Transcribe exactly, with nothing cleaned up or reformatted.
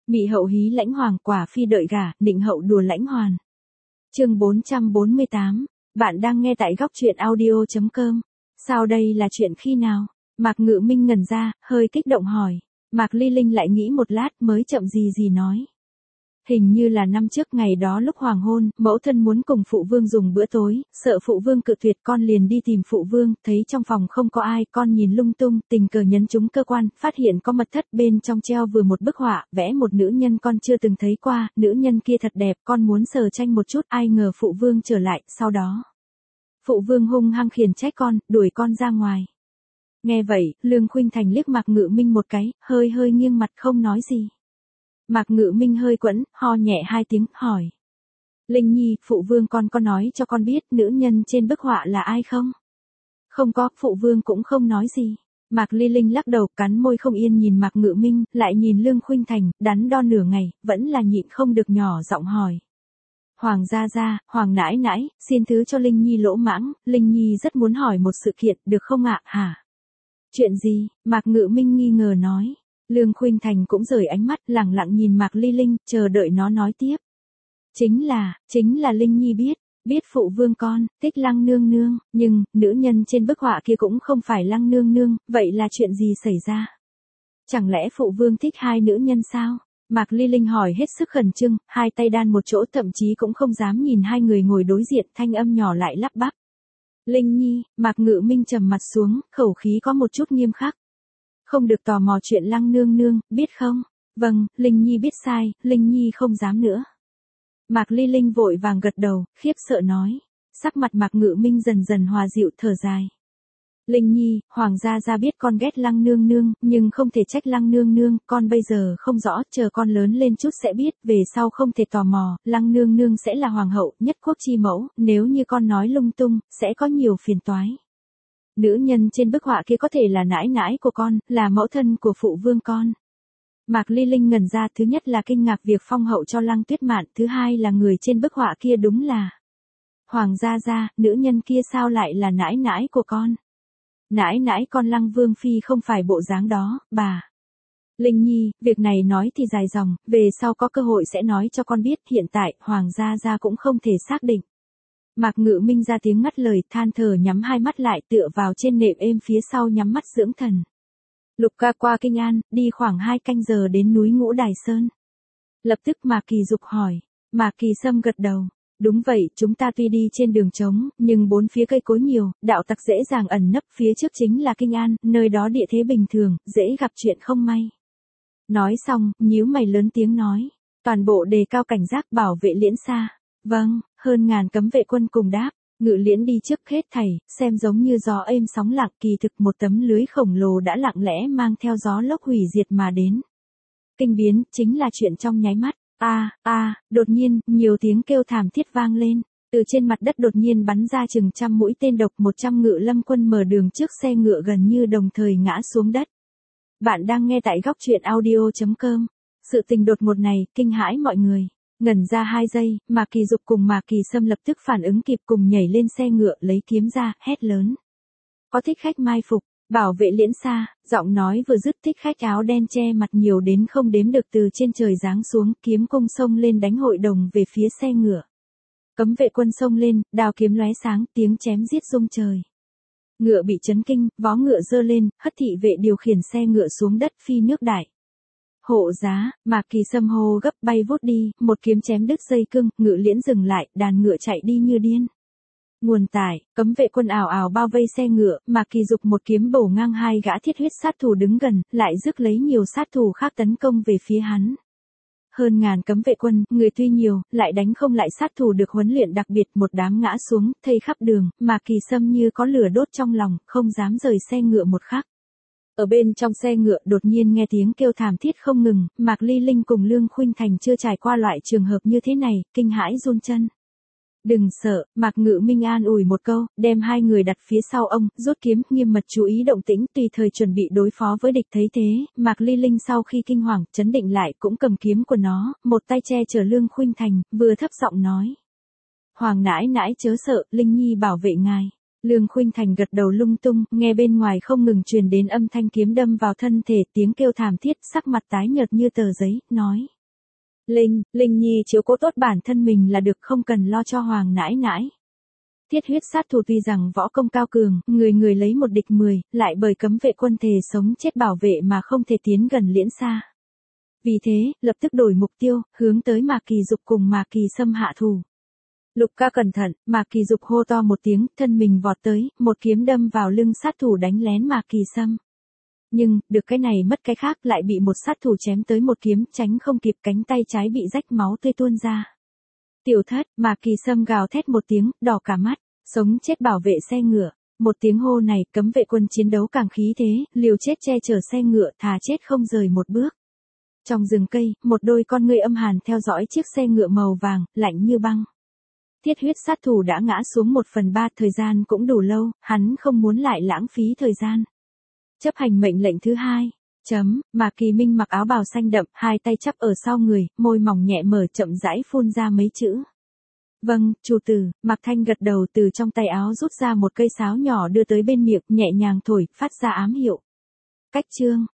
Mị hậu hí lãnh hoàng, quả phi đợi gả, nịnh hậu đùa lãnh hoàn. Chương bốn trăm bốn mươi tám, bạn đang nghe tại góc truyện audio chấm com. Sao đây là chuyện khi nào? Mạc Ngự Minh ngẩn ra, hơi kích động hỏi. Mạc Ly Linh lại nghĩ một lát mới chậm gì gì nói. Hình như là năm trước ngày đó lúc hoàng hôn, mẫu thân muốn cùng phụ vương dùng bữa tối, sợ phụ vương cự tuyệt con liền đi tìm phụ vương, thấy trong phòng không có ai, con nhìn lung tung, tình cờ nhấn trúng cơ quan, phát hiện có mật thất bên trong treo vừa một bức họa, vẽ một nữ nhân con chưa từng thấy qua, nữ nhân kia thật đẹp, con muốn sờ tranh một chút, ai ngờ phụ vương trở lại, sau đó. Phụ vương hung hăng khiển trách con, đuổi con ra ngoài. Nghe vậy, Lương Khuynh Thành liếc Mạc Ngự Minh một cái, hơi hơi nghiêng mặt không nói gì. Mạc Ngự Minh hơi quẫn, ho nhẹ hai tiếng, hỏi. Linh Nhi, phụ vương con có nói cho con biết nữ nhân trên bức họa là ai không? Không có, phụ vương cũng không nói gì. Mạc Ly Linh lắc đầu, cắn môi không yên nhìn Mạc Ngự Minh, lại nhìn Lương Khuynh Thành, đắn đo nửa ngày, vẫn là nhịn không được nhỏ giọng hỏi. Hoàng gia gia, Hoàng nãi nãi, xin thứ cho Linh Nhi lỗ mãng, Linh Nhi rất muốn hỏi một sự kiện, được không ạ, hả? Chuyện gì? Mạc Ngự Minh nghi ngờ nói. Lương Khuynh Thành cũng rời ánh mắt, lẳng lặng nhìn Mạc Ly Linh, chờ đợi nó nói tiếp. Chính là, chính là Linh Nhi biết, biết phụ vương con, thích Lăng nương nương, nhưng, nữ nhân trên bức họa kia cũng không phải Lăng nương nương, vậy là chuyện gì xảy ra? Chẳng lẽ phụ vương thích hai nữ nhân sao? Mạc Ly Linh hỏi hết sức khẩn trương, hai tay đan một chỗ thậm chí cũng không dám nhìn hai người ngồi đối diện, thanh âm nhỏ lại lắp bắp. Linh Nhi, Mạc Ngự Minh trầm mặt xuống, khẩu khí có một chút nghiêm khắc. Không được tò mò chuyện Lăng nương nương, biết không? Vâng, Linh Nhi biết sai, Linh Nhi không dám nữa. Mạc Ly Linh vội vàng gật đầu, khiếp sợ nói. Sắc mặt Mạc Ngự Minh dần dần hòa dịu, thở dài. Linh Nhi, Hoàng gia gia biết con ghét Lăng nương nương, nhưng không thể trách Lăng nương nương, con bây giờ không rõ, chờ con lớn lên chút sẽ biết, về sau không thể tò mò, Lăng nương nương sẽ là hoàng hậu, nhất quốc chi mẫu, nếu như con nói lung tung, sẽ có nhiều phiền toái. Nữ nhân trên bức họa kia có thể là nãi nãi của con, là mẫu thân của phụ vương con. Mạc Ly Linh ngẩn ra, thứ nhất là kinh ngạc việc phong hậu cho Lăng Tuyết Mạn, thứ hai là người trên bức họa kia đúng là Hoàng gia gia, nữ nhân kia sao lại là nãi nãi của con? Nãi nãi con Lăng Vương Phi không phải bộ dáng đó, bà. Linh Nhi, việc này nói thì dài dòng, về sau có cơ hội sẽ nói cho con biết, hiện tại, Hoàng gia gia cũng không thể xác định. Mạc Ngự Minh ra tiếng ngắt lời, than thở nhắm hai mắt lại tựa vào trên nệm êm phía sau nhắm mắt dưỡng thần. Lục ca qua Kinh An, đi khoảng hai canh giờ đến núi Ngũ Đài Sơn. Lập tức Mạc Kỳ Dục hỏi. Mạc Kỳ Sâm gật đầu. Đúng vậy, chúng ta tuy đi trên đường trống, nhưng bốn phía cây cối nhiều, đạo tặc dễ dàng ẩn nấp, phía trước chính là Kinh An, nơi đó địa thế bình thường, dễ gặp chuyện không may. Nói xong, nhíu mày lớn tiếng nói. Toàn bộ đề cao cảnh giác bảo vệ Liễn Sa. Vâng, hơn ngàn cấm vệ quân cùng đáp. Ngự Liễn đi trước hết thảy, xem giống như gió êm sóng lặng, kỳ thực một tấm lưới khổng lồ đã lặng lẽ mang theo gió lốc hủy diệt mà đến. Kinh biến, chính là chuyện trong nháy mắt. A, a, đột nhiên, nhiều tiếng kêu thảm thiết vang lên. Từ trên mặt đất đột nhiên bắn ra chừng trăm mũi tên độc, một trăm ngự lâm quân mở đường trước xe ngựa gần như đồng thời ngã xuống đất. Bạn đang nghe tại góc truyện audio chấm com. Sự tình đột ngột này, kinh hãi mọi người. Ngẩn ra hai giây, Mạc Kỳ Dục cùng Mạc Kỳ Sâm lập tức phản ứng kịp cùng nhảy lên xe ngựa lấy kiếm ra, hét lớn. Có thích khách mai phục, bảo vệ Liễn Sa, giọng nói vừa dứt thích khách áo đen che mặt nhiều đến không đếm được từ trên trời giáng xuống, kiếm cung xông lên đánh hội đồng về phía xe ngựa. Cấm vệ quân xông lên, đao kiếm lóe sáng, tiếng chém giết rung trời. Ngựa bị chấn kinh, vó ngựa giơ lên, hất thị vệ điều khiển xe ngựa xuống đất phi nước đại. Hộ giá, Mạc Kỳ Sâm hô gấp bay vút đi, một kiếm chém đứt dây cương, Ngự Liễn dừng lại, đàn ngựa chạy đi như điên. Nguồn tải, cấm vệ quân ảo ảo bao vây xe ngựa, Mạc Kỳ Dục một kiếm bổ ngang hai gã thiết huyết sát thủ đứng gần, lại rước lấy nhiều sát thủ khác tấn công về phía hắn. Hơn ngàn cấm vệ quân, người tuy nhiều, lại đánh không lại sát thủ được huấn luyện đặc biệt, một đám ngã xuống, thây khắp đường, Mạc Kỳ Sâm như có lửa đốt trong lòng, không dám rời xe ngựa một khắc. Ở bên trong xe ngựa đột nhiên nghe tiếng kêu thảm thiết không ngừng, Mạc Ly Linh cùng Lương Khuynh Thành chưa trải qua loại trường hợp như thế này, kinh hãi run chân. Đừng sợ, Mạc Ngự Minh an ủi một câu, đem hai người đặt phía sau ông, rút kiếm, nghiêm mật chú ý động tĩnh, tùy thời chuẩn bị đối phó với địch. Thấy thế, Mạc Ly Linh sau khi kinh hoàng, chấn định lại, cũng cầm kiếm của nó, một tay che chở Lương Khuynh Thành, vừa thấp giọng nói. Hoàng nãi nãi chớ sợ, Linh Nhi bảo vệ ngài. Lương Khuynh Thành gật đầu lung tung, nghe bên ngoài không ngừng truyền đến âm thanh kiếm đâm vào thân thể, tiếng kêu thảm thiết, sắc mặt tái nhợt như tờ giấy, nói. Linh, Linh Nhi chiếu cố tốt bản thân mình là được, không cần lo cho Hoàng nãi nãi. Thiết huyết sát thủ tuy rằng võ công cao cường, người người lấy một địch mười, lại bởi cấm vệ quân thề sống chết bảo vệ mà không thể tiến gần Liễn Sa. Vì thế, lập tức đổi mục tiêu, hướng tới Mạc Kỳ Dục cùng Mạc Kỳ Sâm hạ thủ. Lục ca cẩn thận, Mạc Kỳ Dục hô to một tiếng, thân mình vọt tới, một kiếm đâm vào lưng sát thủ đánh lén Mạc Kỳ Sâm. Nhưng, được cái này mất cái khác, lại bị một sát thủ chém tới một kiếm, tránh không kịp, cánh tay trái bị rách máu tươi tuôn ra. Tiểu thất, Mạc Kỳ Sâm gào thét một tiếng, đỏ cả mắt, sống chết bảo vệ xe ngựa. Một tiếng hô này, cấm vệ quân chiến đấu càng khí thế, liều chết che chở xe ngựa, thà chết không rời một bước. Trong rừng cây, một đôi con ngươi âm hàn theo dõi chiếc xe ngựa màu vàng, lạnh như băng. Thiết huyết sát thủ đã ngã xuống một phần ba, thời gian cũng đủ lâu, hắn không muốn lại lãng phí thời gian. Chấp hành mệnh lệnh thứ hai. Chấm, Mạc Kỳ Minh mặc áo bào xanh đậm, hai tay chắp ở sau người, môi mỏng nhẹ mở chậm rãi phun ra mấy chữ. Vâng, chủ tử. Mạc Thanh gật đầu, từ trong tay áo rút ra một cây sáo nhỏ đưa tới bên miệng, nhẹ nhàng thổi, phát ra ám hiệu. Cách chương,